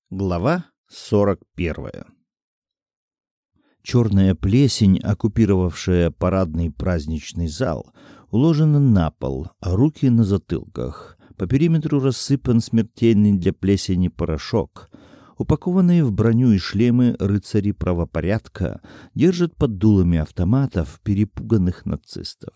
Глава 41. Черная плесень, оккупировавшая парадный праздничный зал, уложена на пол, а руки на затылках. По периметру рассыпан смертельный для плесени порошок. Упакованные в броню и шлемы рыцари правопорядка держат под дулами автоматов перепуганных нацистов.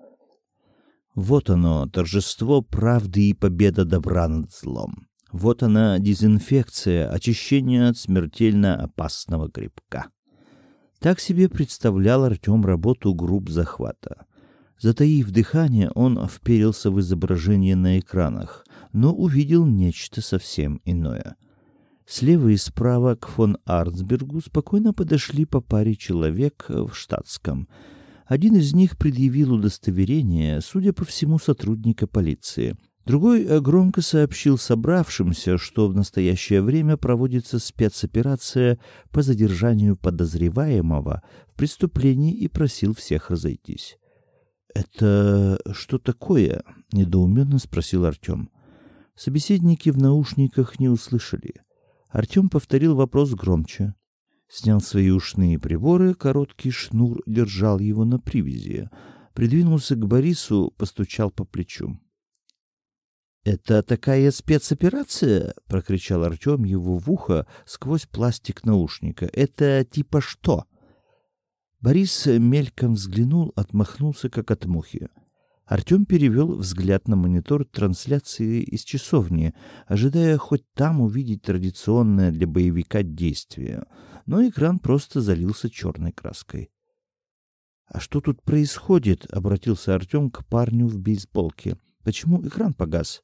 Вот оно, торжество правды и победа добра над злом. Вот она, дезинфекция, очищение от смертельно опасного грибка. Так себе представлял Артем работу групп захвата. Затаив дыхание, он вперился в изображение на экранах, но увидел нечто совсем иное. Слева и справа к фон Арнсбергу спокойно подошли по паре человек в штатском. Один из них предъявил удостоверение, судя по всему, сотрудника полиции. Другой громко сообщил собравшимся, что в настоящее время проводится спецоперация по задержанию подозреваемого в преступлении и просил всех разойтись. «Это что такое?» — недоуменно спросил Артем. Собеседники в наушниках не услышали. Артем повторил вопрос громче. Снял свои ушные приборы, короткий шнур держал его на привязи. Придвинулся к Борису, постучал по плечу. «Это такая спецоперация?» — прокричал Артем его в ухо сквозь пластик наушника. «Это типа что?» Борис мельком взглянул, отмахнулся, как от мухи. Артем перевел взгляд на монитор трансляции из часовни, ожидая хоть там увидеть традиционное для боевика действие, но экран просто залился черной краской. «А что тут происходит?» — обратился Артем к парню в бейсболке. «Почему экран погас?»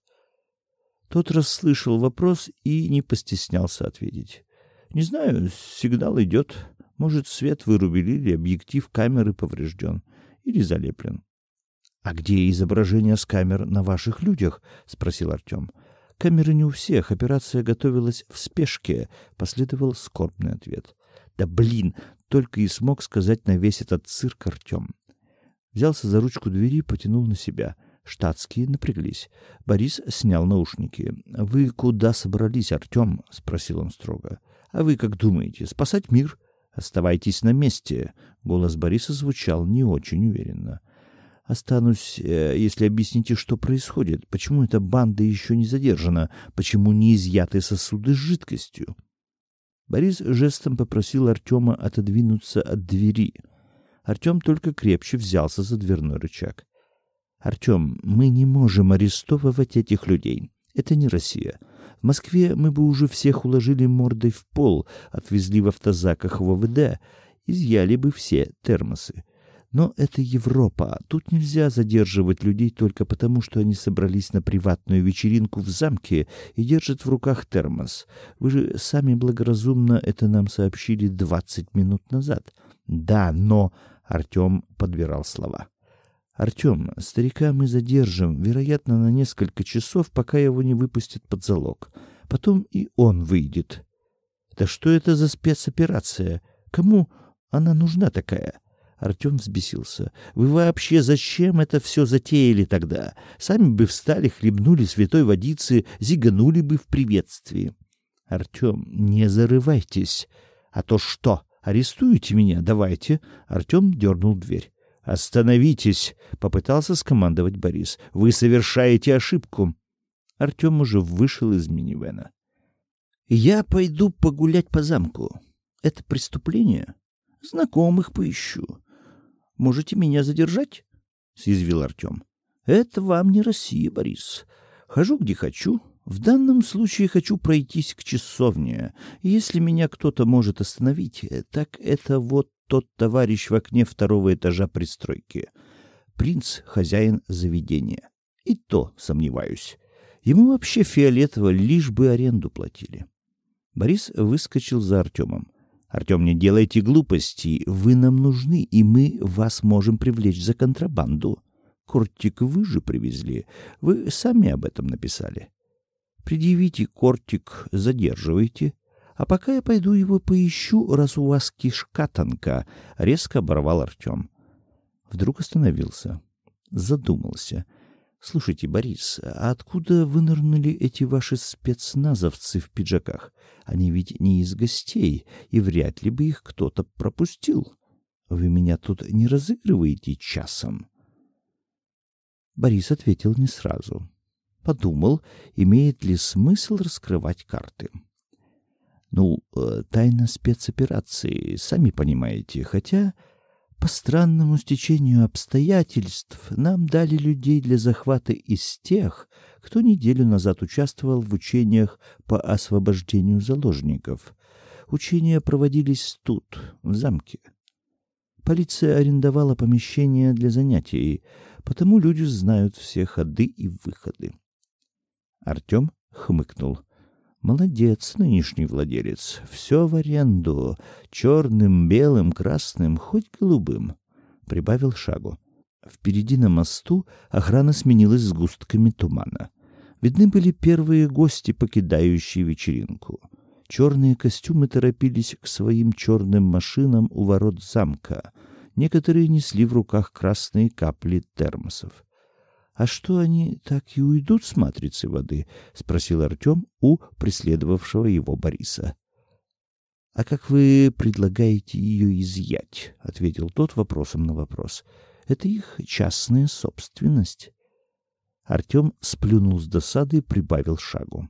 Тот расслышал вопрос и не постеснялся ответить. «Не знаю, сигнал идет. Может, свет вырубили или объектив камеры поврежден или залеплен». «А где изображение с камер на ваших людях?» — спросил Артем. «Камеры не у всех. Операция готовилась в спешке», — последовал скорбный ответ. «Да блин!» — только и смог сказать на весь этот цирк Артем. Взялся за ручку двери, потянул на себя. Штатские напряглись. Борис снял наушники. «Вы куда собрались, Артем?» — спросил он строго. «А вы как думаете? Спасать мир? Оставайтесь на месте». Голос Бориса звучал не очень уверенно. «Останусь, если объясните, что происходит. Почему эта банда еще не задержана? Почему не изъяты сосуды с жидкостью?» Борис жестом попросил Артема отодвинуться от двери. Артем только крепче взялся за дверной рычаг. «Артем, мы не можем арестовывать этих людей. Это не Россия. В Москве мы бы уже всех уложили мордой в пол, отвезли в автозаках в ОВД, изъяли бы все термосы. Но это Европа. Тут нельзя задерживать людей только потому, что они собрались на приватную вечеринку в замке и держат в руках термос. Вы же сами благоразумно это нам сообщили 20 минут назад». «Да, но...» — Артем подбирал слова. «Артем, старика мы задержим, вероятно, на несколько часов, пока его не выпустят под залог. Потом и он выйдет». «Да что это за спецоперация? Кому она нужна такая?» Артем взбесился. «Вы вообще зачем это все затеяли тогда? Сами бы встали, хлебнули святой водицы, зиганули бы в приветствии». «Артем, не зарывайтесь. А то что, арестуете меня? Давайте». Артем дернул дверь. «Остановитесь!» — попытался скомандовать Борис. «Вы совершаете ошибку!» Артем уже вышел из минивэна. «Я пойду погулять по замку. Это преступление? Знакомых поищу. Можете меня задержать?» — съязвил Артем. «Это вам не Россия, Борис. Хожу, где хочу. В данном случае хочу пройтись к часовне. Если меня кто-то может остановить, так это вот тот товарищ в окне второго этажа пристройки. Принц — хозяин заведения. И то сомневаюсь. Ему вообще фиолетово, лишь бы аренду платили». Борис выскочил за Артемом. «Артем, не делайте глупостей. Вы нам нужны, и мы вас можем привлечь за контрабанду. Кортик вы же привезли. Вы сами об этом написали. Предъявите кортик, задерживайте. А пока я пойду его поищу, раз у вас кишка тонка», — резко оборвал Артем. Вдруг остановился. Задумался. Слушайте, Борис, а откуда вынырнули эти ваши спецназовцы в пиджаках? Они ведь не из гостей, и вряд ли бы их кто-то пропустил. Вы меня тут не разыгрываете часом?» Борис ответил не сразу. Подумал, имеет ли смысл раскрывать карты. Тайна спецоперации, сами понимаете, хотя по странному стечению обстоятельств нам дали людей для захвата из тех, кто неделю назад участвовал в учениях по освобождению заложников. Учения проводились тут, в замке. Полиция арендовала помещение для занятий, потому люди знают все ходы и выходы. Артем хмыкнул. Молодец, нынешний владелец. Все в аренду. Черным, белым, красным, хоть голубым. Прибавил шагу. Впереди на мосту охрана сменилась сгустками тумана. Видны были первые гости, покидающие вечеринку. Черные костюмы торопились к своим черным машинам у ворот замка. Некоторые несли в руках красные капли термосов. «А что, они так и уйдут с матрицы воды?» — спросил Артем у преследовавшего его Бориса. «А как вы предлагаете ее изъять?» — ответил тот вопросом на вопрос. «Это их частная собственность». Артем сплюнул с досады и прибавил шагу.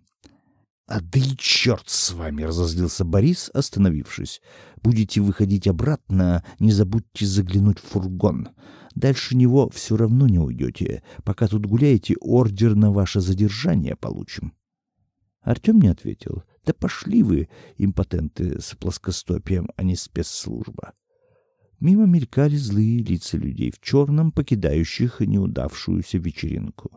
Да и черт с вами!» — разозлился Борис, остановившись. «Будете выходить обратно, не забудьте заглянуть в фургон. Дальше него все равно не уйдете. Пока тут гуляете, ордер на ваше задержание получим». Артем не ответил. «Да пошли вы, импотенты с плоскостопием, а не спецслужба». Мимо мелькали злые лица людей в черном, покидающих неудавшуюся вечеринку.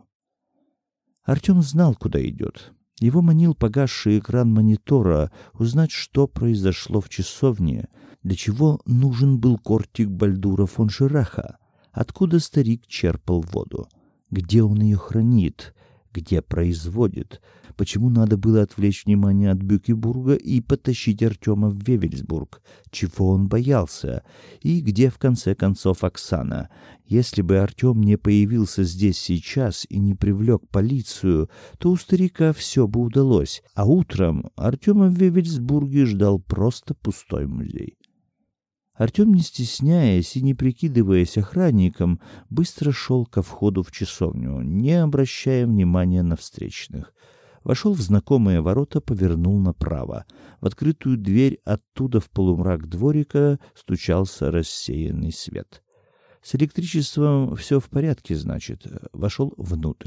Артем знал, куда идет. Его манил погасший экран монитора узнать, что произошло в часовне, для чего нужен был кортик Бальдура фон Шираха, откуда старик черпал воду, где он ее хранит, где производит, почему надо было отвлечь внимание от Бюкебурга и потащить Артема в Вевельсбург, чего он боялся, и где, в конце концов, Оксана. Если бы Артем не появился здесь сейчас и не привлек полицию, то у старика все бы удалось, а утром Артема в Вевельсбурге ждал просто пустой музей. Артем, не стесняясь и не прикидываясь охранником, быстро шел ко входу в часовню, не обращая внимания на встречных. Вошел в знакомые ворота, повернул направо. В открытую дверь оттуда в полумрак дворика стучался рассеянный свет. С электричеством все в порядке, значит. Вошел внутрь.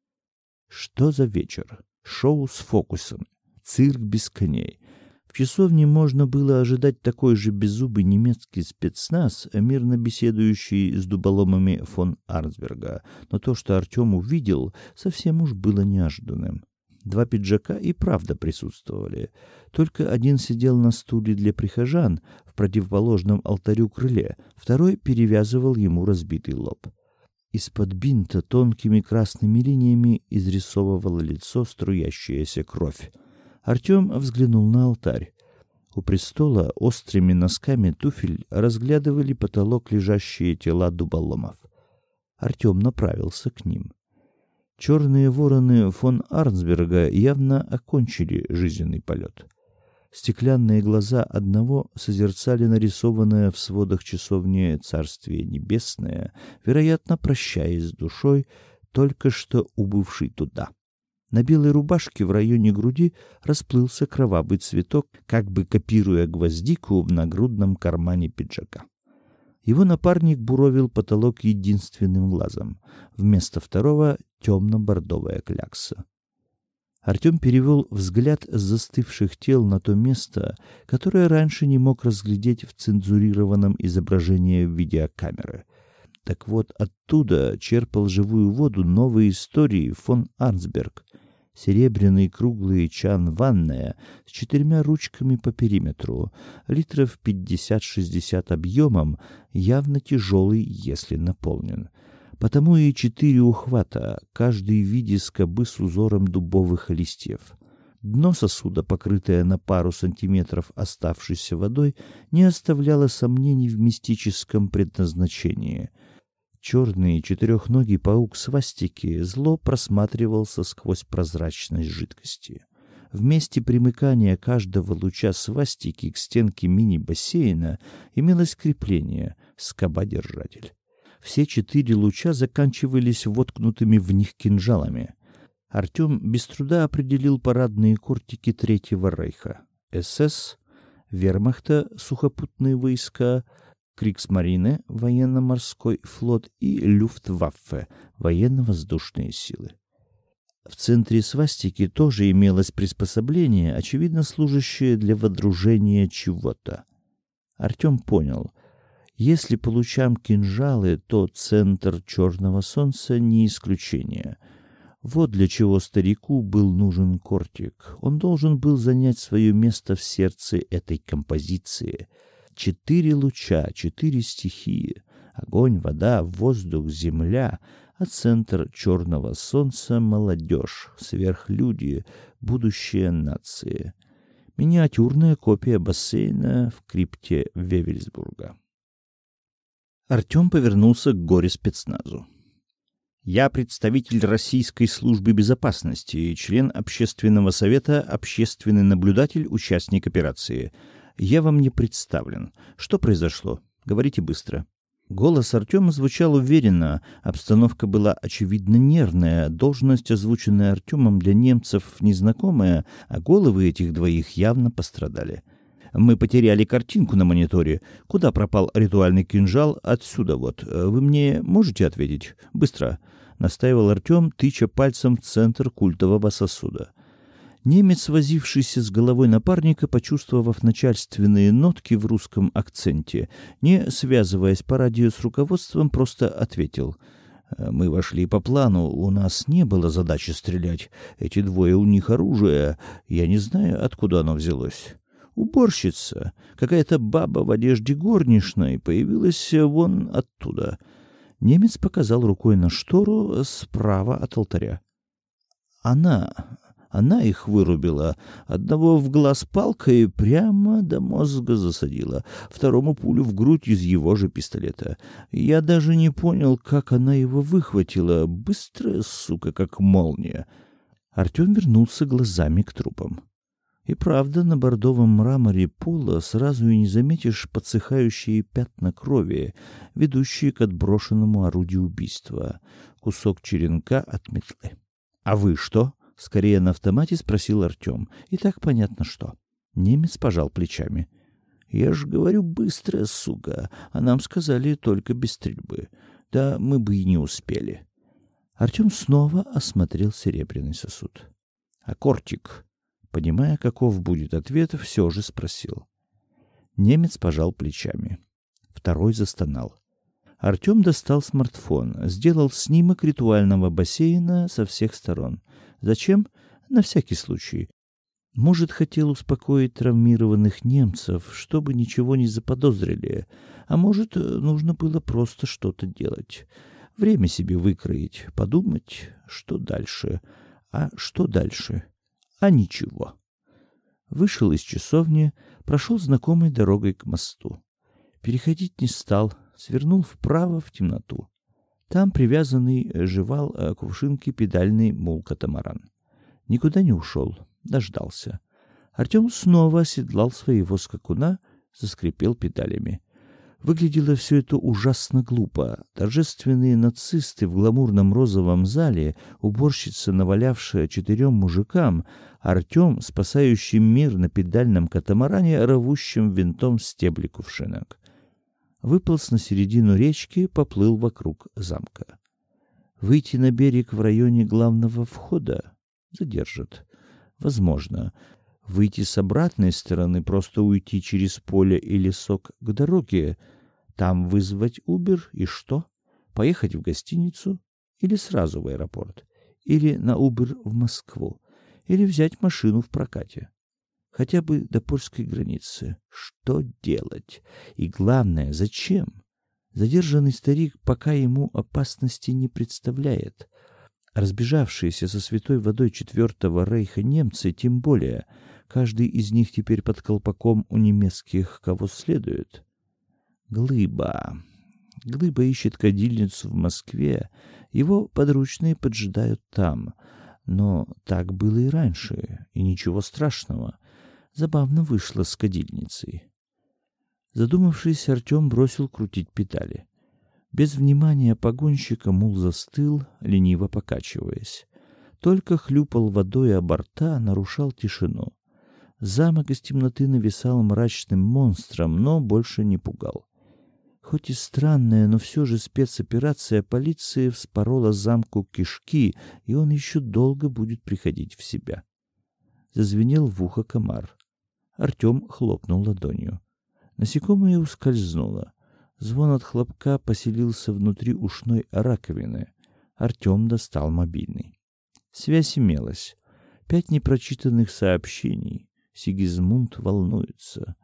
Что за вечер? Шоу с фокусом. Цирк без коней. В часовне можно было ожидать такой же беззубый немецкий спецназ, мирно беседующий с дуболомами фон Арнсберга, но то, что Артем увидел, совсем уж было неожиданным. Два пиджака и правда присутствовали. Только один сидел на стуле для прихожан в противоположном алтарю крыле, второй перевязывал ему разбитый лоб. Из-под бинта тонкими красными линиями изрисовывало лицо струящаяся кровь. Артем взглянул на алтарь. У престола острыми носками туфель разглядывали потолок лежащие тела дуболомов. Артем направился к ним. Черные вороны фон Арнсберга явно окончили жизненный полет. Стеклянные глаза одного созерцали нарисованное в сводах часовни Царствие Небесное, вероятно, прощаясь с душой, только что убывшей туда. На белой рубашке в районе груди расплылся кровавый цветок, как бы копируя гвоздику в нагрудном кармане пиджака. Его напарник буровил потолок единственным глазом. Вместо второго — темно-бордовая клякса. Артем перевел взгляд с застывших тел на то место, которое раньше не мог разглядеть в цензурированном изображении видеокамеры. Так вот, оттуда черпал живую воду новой истории фон Арнсберг. Серебряный круглый чан-ванная с 4 ручками по периметру, литров 50-60 объемом, явно тяжелый, если наполнен. Потому и 4 ухвата, каждый в виде скобы с узором дубовых листьев. Дно сосуда, покрытое на пару сантиметров оставшейся водой, не оставляло сомнений в мистическом предназначении. Черный четырехногий паук свастики зло просматривался сквозь прозрачность жидкости. В месте примыкания каждого луча свастики к стенке мини-бассейна имелось крепление — скоба-держатель. Все 4 луча заканчивались воткнутыми в них кинжалами. Артем без труда определил парадные кортики Третьего Рейха: СС, Вермахта, сухопутные войска, Кригсмарине, военно-морской флот, и Люфтваффе, военно-воздушные силы. В центре свастики тоже имелось приспособление, очевидно служащее для водружения чего-то. Артем понял: если по лучам кинжалы, то центр черного солнца не исключение. Вот для чего старику был нужен кортик. Он должен был занять свое место в сердце этой композиции. 4 луча, 4 стихии: огонь, вода, воздух, земля, а центр черного солнца — молодежь, сверхлюди, будущее нации. Миниатюрная копия бассейна в крипте Вевельсбурга. Артем повернулся к горе-спецназу. «Я представитель Российской службы безопасности и член Общественного совета, общественный наблюдатель, участник операции. Я вам не представлен. Что произошло? Говорите быстро». Голос Артема звучал уверенно, обстановка была очевидно нервная, должность, озвученная Артемом, для немцев незнакомая, а головы этих двоих явно пострадали. «Мы потеряли картинку на мониторе. Куда пропал ритуальный кинжал? Отсюда вот. Вы мне можете ответить? Быстро», — настаивал Артем, тыча пальцем в центр культового сосуда. Немец, возившийся с головой напарника, почувствовав начальственные нотки в русском акценте, не связываясь по радио с руководством, просто ответил: «Мы вошли по плану, у нас не было задачи стрелять. Эти двое, у них оружие, я не знаю, откуда оно взялось. Уборщица, какая-то баба в одежде горничной, появилась вон оттуда». Немец показал рукой на штору справа от алтаря. Она их вырубила. Одного в глаз палкой прямо до мозга засадила, второму пулю в грудь из его же пистолета. Я даже не понял, как она его выхватила. Быстрая сука, как молния. Артем вернулся глазами к трупам. И правда, на бордовом мраморе пола сразу и не заметишь подсыхающие пятна крови, ведущие к отброшенному орудию убийства. Кусок черенка от метлы. «А вы что?» — скорее на автомате спросил Артем. И так понятно что. Немец пожал плечами. «Я ж говорю, быстрая сука, а нам сказали только без стрельбы. Да мы бы и не успели». Артем снова осмотрел серебряный сосуд. «А кортик?» Понимая, каков будет ответ, все же спросил. Немец пожал плечами. Второй застонал. Артем достал смартфон, сделал снимок ритуального бассейна со всех сторон. Зачем? На всякий случай. Может, хотел успокоить травмированных немцев, чтобы ничего не заподозрили, а может, нужно было просто что-то делать. Время себе выкроить, подумать, что дальше. А что дальше? А ничего. Вышел из часовни, прошел знакомой дорогой к мосту. Переходить не стал, свернул вправо в темноту. Там привязанный жевал кувшинки педальный мул-катамаран. Никуда не ушел, дождался. Артем снова оседлал своего скакуна, заскрипел педалями. Выглядело все это ужасно глупо. Торжественные нацисты в гламурном розовом зале, уборщица, навалявшая 4 мужикам, Артем, спасающий мир на педальном катамаране, рвущим винтом стебли кувшинок. Выполз на середину речки, поплыл вокруг замка. Выйти на берег в районе главного входа задержат. Возможно. Выйти с обратной стороны, просто уйти через поле и лесок к дороге, там вызвать Убер и что? Поехать в гостиницу или сразу в аэропорт? Или на Убер в Москву? Или взять машину в прокате? Хотя бы до польской границы. Что делать? И главное, зачем? Задержанный старик пока ему опасности не представляет. Разбежавшиеся со святой водой Четвертого Рейха немцы тем более. Каждый из них теперь под колпаком у немецких кого следует. Глыба. Глыба ищет кадильницу в Москве, его подручные поджидают там. Но так было и раньше, и ничего страшного. Забавно вышло с кадильницей. Задумавшись, Артем бросил крутить педали. Без внимания погонщика мул застыл, лениво покачиваясь. Только хлюпал водой о борта, нарушал тишину. Замок из темноты нависал мрачным монстром, но больше не пугал. Хоть и странная, но все же спецоперация полиции вспорола замку кишки, и он еще долго будет приходить в себя. Зазвенел в ухо комар. Артем хлопнул ладонью. Насекомое ускользнуло. Звон от хлопка поселился внутри ушной раковины. Артем достал мобильный. Связь имелась. 5 непрочитанных сообщений. Сигизмунд волнуется.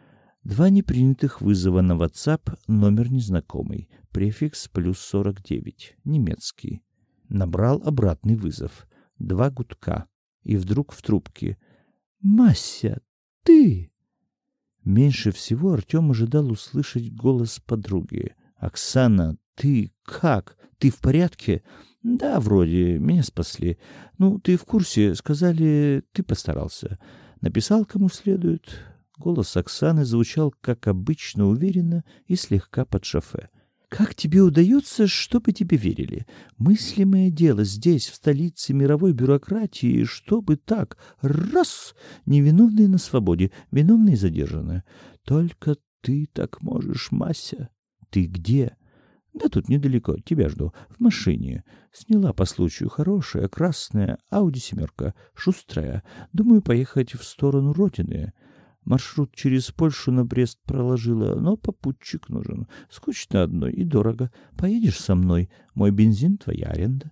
2 непринятых вызова на WhatsApp, номер незнакомый, префикс +49, немецкий. Набрал обратный вызов. 2 гудка. И вдруг в трубке: «Мася, ты!» Меньше всего Артем ожидал услышать голос подруги. «Оксана, ты как? Ты в порядке?» «Да, вроде. Меня спасли. Ну, ты в курсе. Сказали, ты постарался. Написал кому следует». Голос Оксаны звучал, как обычно, уверенно и слегка под шофе. «Как тебе удается, чтобы тебе верили? Мыслимое дело здесь, в столице мировой бюрократии, чтобы так, раз, невиновные на свободе, виновные задержаны. Только ты так можешь, Мася. Ты где?» «Да тут недалеко, тебя жду, в машине. Сняла по случаю хорошая, красная, Ауди 7, шустрая. Думаю, поехать в сторону родины». Маршрут через Польшу на Брест проложила, но попутчик нужен. Скучно одной и дорого. Поедешь со мной? Мой бензин — твоя аренда.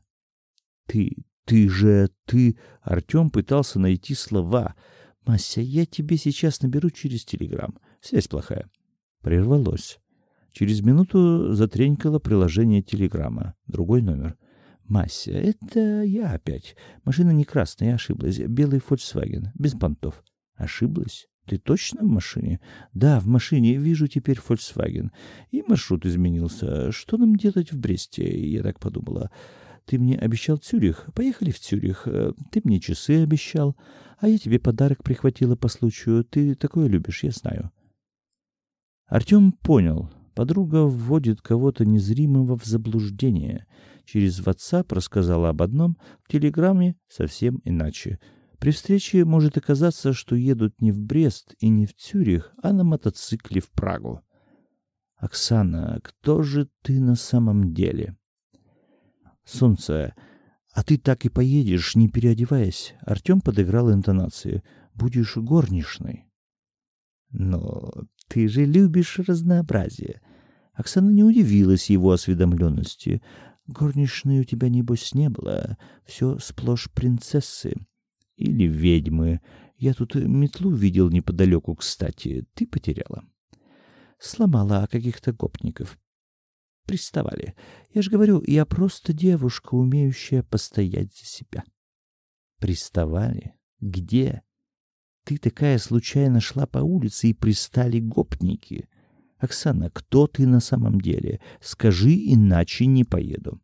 Ты... Артем пытался найти слова. «Мася, я тебе сейчас наберу через Телеграм. Связь плохая». Прервалось. Через минуту затренькало приложение Телеграма. Другой номер. «Мася, это я опять. Машина не красная, я ошиблась. Белый Volkswagen, без понтов». «Ошиблась? Ты точно в машине?» «Да, в машине. Вижу теперь Volkswagen. И маршрут изменился. Что нам делать в Бресте?» Я так подумала. «Ты мне обещал Цюрих. Поехали в Цюрих. Ты мне часы обещал. А я тебе подарок прихватила по случаю. Ты такое любишь, я знаю». Артем понял. Подруга вводит кого-то незримого в заблуждение. Через WhatsApp рассказала об одном, в Телеграме совсем иначе. При встрече может оказаться, что едут не в Брест и не в Цюрих, а на мотоцикле в Прагу. «Оксана, кто же ты на самом деле?» «Солнце, а ты так и поедешь, не переодеваясь?» Артем подыграл интонации. «Будешь горничной». «Но ты же любишь разнообразие». Оксана не удивилась его осведомленности. «Горничной у тебя, небось, не было. Все сплошь принцессы. Или ведьмы. Я тут метлу видел неподалеку, кстати. Ты потеряла». «Сломала каких-то гопников. Приставали. Я же говорю, я просто девушка, умеющая постоять за себя». «Приставали? Где?» «Ты такая случайно шла по улице, и пристали гопники. Оксана, кто ты на самом деле? Скажи, иначе не поеду».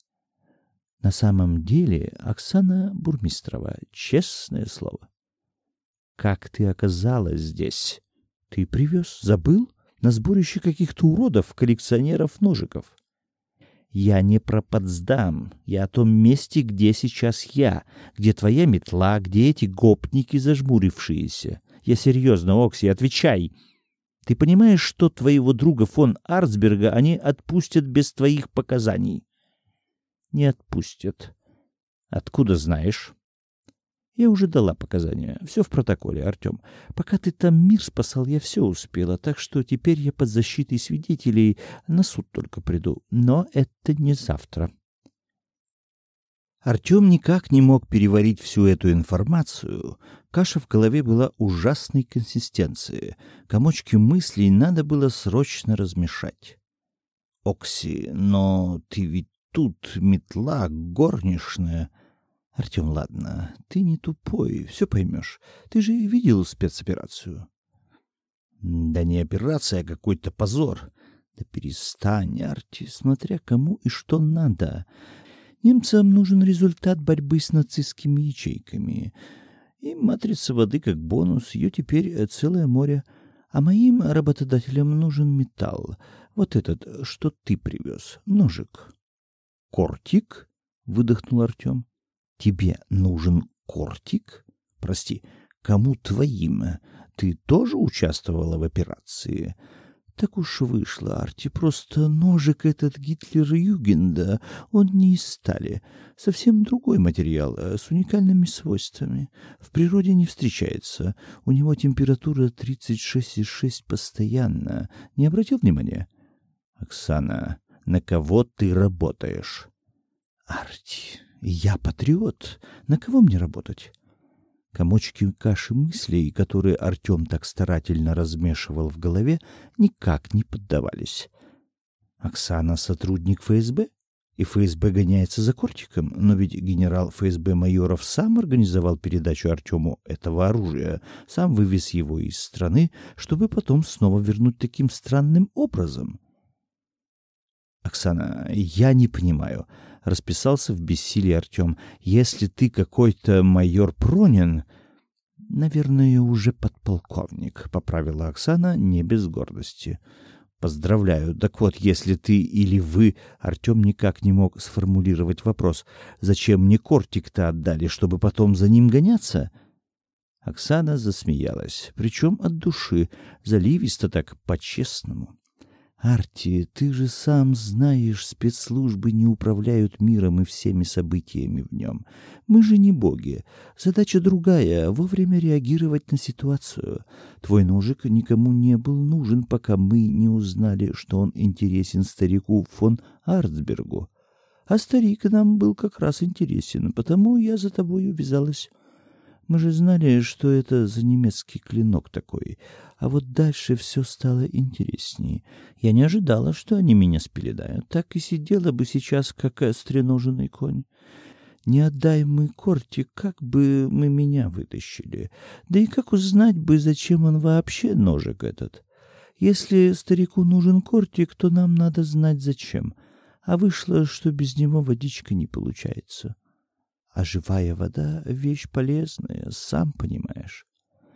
На самом деле Оксана Бурмистрова, честное слово. «Как ты оказалась здесь? Ты привез? Забыл? На сборище каких-то уродов, коллекционеров ножиков». «Я не про Потсдам. Я о том месте, где сейчас я. Где твоя метла, где эти гопники зажмурившиеся. Я серьезно, Окси, отвечай. Ты понимаешь, что твоего друга фон Арцберга они отпустят без твоих показаний?» «Не отпустят». «Откуда знаешь?» «Я уже дала показания. Все в протоколе, Артем. Пока ты там мир спасал, я все успела, так что теперь я под защитой свидетелей, на суд только приду. Но это не завтра». Артем никак не мог переварить всю эту информацию. Каша в голове была ужасной консистенции. Комочки мыслей надо было срочно размешать. «Окси, но ты ведь тут метла, горничная». «Артем, ладно, ты не тупой, все поймешь. Ты же видел спецоперацию». «Да не операция, а какой-то позор. Да перестань, Арти, смотря кому и что надо. Немцам нужен результат борьбы с нацистскими ячейками. И матрица воды как бонус, ее теперь целое море. А моим работодателям нужен металл. Вот этот, что ты привез, ножик. Кортик? Выдохнул Артем. Тебе нужен кортик? Прости, кому твоим? Ты тоже участвовала в операции? Так уж вышло, Арти, просто ножик этот Гитлер-Югенда, он не из стали. Совсем другой материал, с уникальными свойствами. В природе не встречается. У него температура 36,6 постоянно. Не обратил внимания? Оксана, на кого ты работаешь? Арти, я патриот. На кого мне работать? Комочки каши мыслей, которые Артем так старательно размешивал в голове, никак не поддавались. Оксана — сотрудник ФСБ? И ФСБ гоняется за кортиком? Но ведь генерал ФСБ Майоров сам организовал передачу Артему этого оружия, сам вывез его из страны, чтобы потом снова вернуть таким странным образом. «Оксана, я не понимаю», — расписался в бессилии Артем. «Если ты какой-то майор Пронин...» «Наверное, уже подполковник», — поправила Оксана не без гордости. «Поздравляю. Так вот, если ты или вы...» Артем никак не мог сформулировать вопрос. «Зачем мне кортик-то отдали, чтобы потом за ним гоняться?» Оксана засмеялась, причем от души, заливисто так, по-честному. «Арти, ты же сам знаешь, спецслужбы не управляют миром и всеми событиями в нем. Мы же не боги. Задача другая — вовремя реагировать на ситуацию. Твой ножик никому не был нужен, пока мы не узнали, что он интересен старику фон Арцбергу. А старик нам был как раз интересен, потому я за тобой увязалась. Мы же знали, что это за немецкий клинок такой. А вот дальше все стало интересней. Я не ожидала, что они меня спеленают. Так и сидела бы сейчас, как стреноженный конь. Не отдай мы кортик, как бы мы меня вытащили. Да и как узнать бы, зачем он вообще, ножик этот? Если старику нужен кортик, то нам надо знать, зачем. А вышло, что без него водичка не получается. А живая вода — вещь полезная, сам понимаешь.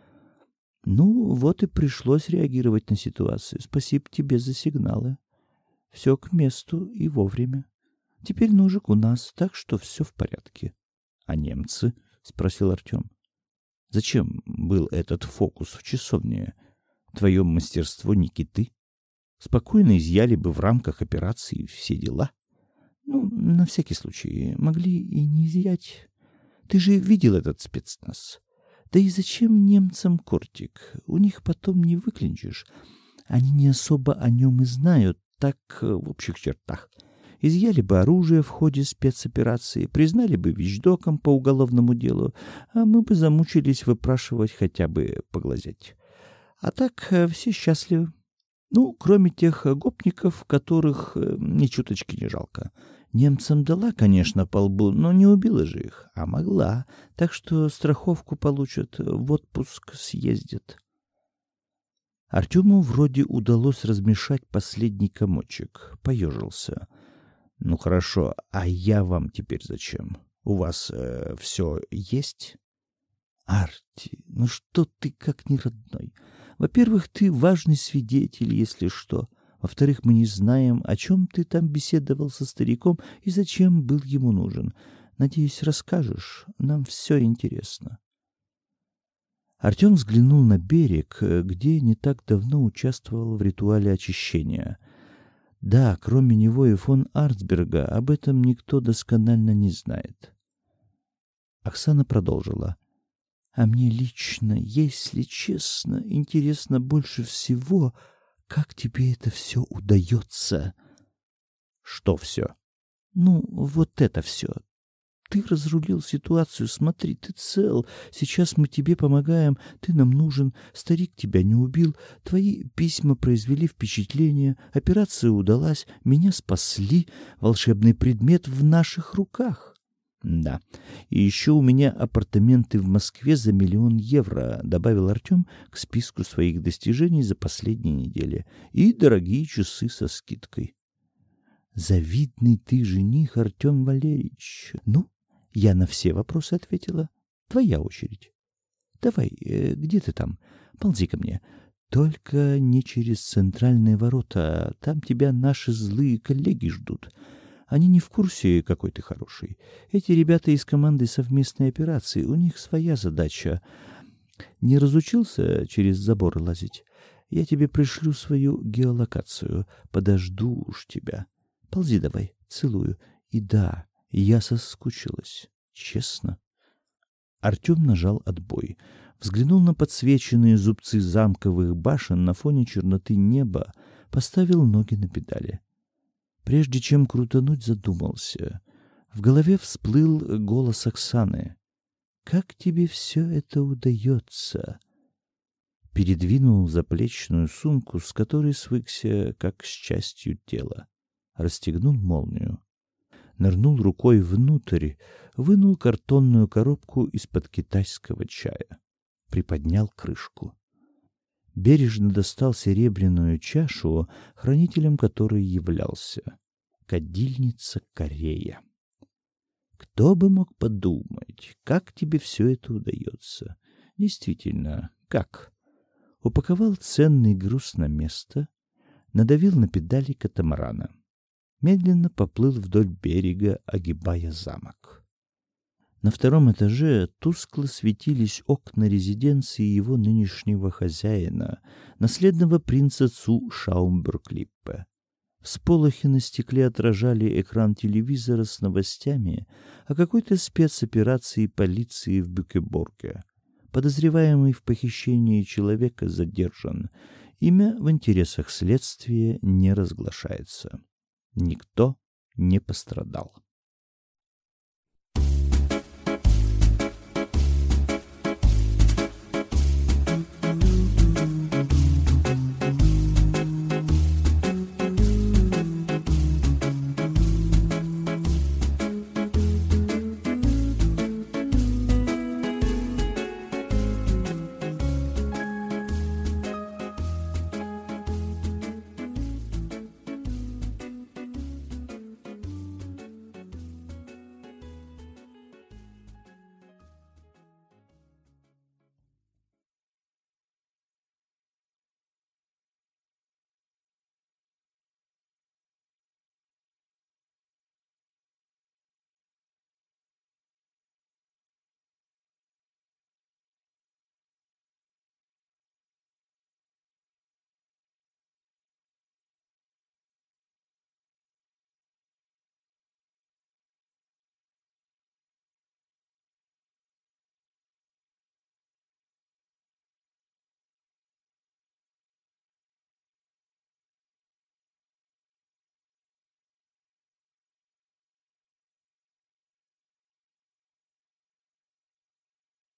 Ну, вот и пришлось реагировать на ситуацию. Спасибо тебе за сигналы. Все к месту и вовремя. Теперь ножик у нас, так что все в порядке. — А немцы? — спросил Артем. — Зачем был этот фокус в часовне? Твое мастерство не киты. Спокойно изъяли бы в рамках операции все дела. Ну, на всякий случай, могли и не изъять. Ты же видел этот спецназ. Да и зачем немцам кортик? У них потом не выклинчишь. Они не особо о нем и знают, так в общих чертах. Изъяли бы оружие в ходе спецоперации, признали бы вещдоком по уголовному делу, а мы бы замучились выпрашивать хотя бы поглазеть. А так все счастливы. Ну, кроме тех гопников, которых ни чуточки не жалко. Немцам дала, конечно, по лбу, но не убила же их, а могла, так что страховку получат, в отпуск съездят. Артему вроде удалось размешать последний комочек, поежился. Ну хорошо, а я вам теперь зачем? У вас все есть? Арти, ну что ты как не родной? Во-первых, ты важный свидетель, если что. Во-вторых, мы не знаем, о чем ты там беседовал со стариком и зачем был ему нужен. Надеюсь, расскажешь. Нам все интересно. Артем взглянул на берег, где не так давно участвовал в ритуале очищения. Да, кроме него и фон Арцберга, об этом никто досконально не знает. Оксана продолжила. А мне лично, если честно, интересно больше всего, как тебе это все удается. Что все? Ну, вот это все. Ты разрулил ситуацию, смотри, ты цел. Сейчас мы тебе помогаем, ты нам нужен, старик тебя не убил, твои письма произвели впечатление, операция удалась, меня спасли, волшебный предмет в наших руках. Да. И еще у меня апартаменты в Москве за 1 000 000 евро, добавил Артем к списку своих достижений за последние недели. И дорогие часы со скидкой. Завидный ты жених, Артем Валерьевич. Ну, я на все вопросы ответила. Твоя очередь. Давай, где ты там? Ползи ко мне. Только не через центральные ворота. Там тебя наши злые коллеги ждут. Они не в курсе, какой ты хороший. Эти ребята из команды совместной операции, у них своя задача. Не разучился через заборы лазить? Я тебе пришлю свою геолокацию. Подожду уж тебя. Ползи давай, целую. И да, я соскучилась. Честно. Артем нажал отбой. Взглянул на подсвеченные зубцы замковых башен на фоне черноты неба, поставил ноги на педали. Прежде чем крутануть, задумался. В голове всплыл голос Оксаны. «Как тебе все это удается?» Передвинул заплечную сумку, с которой свыкся, как с частью тела. Расстегнул молнию. Нырнул рукой внутрь, вынул картонную коробку из-под китайского чая. Приподнял крышку. Бережно достал серебряную чашу, хранителем которой являлся. Кадильница Корея. Кто бы мог подумать, как тебе все это удается? Действительно, как? Упаковал ценный груз на место, надавил на педали катамарана. Медленно поплыл вдоль берега, огибая замок. На 2-м этаже тускло светились окна резиденции его нынешнего хозяина, наследного принца Цу Шаумбург-Липпе. Всполохи на стекле отражали экран телевизора с новостями о какой-то спецоперации полиции в Бюкеборге. Подозреваемый в похищении человека задержан. Имя в интересах следствия не разглашается. Никто не пострадал.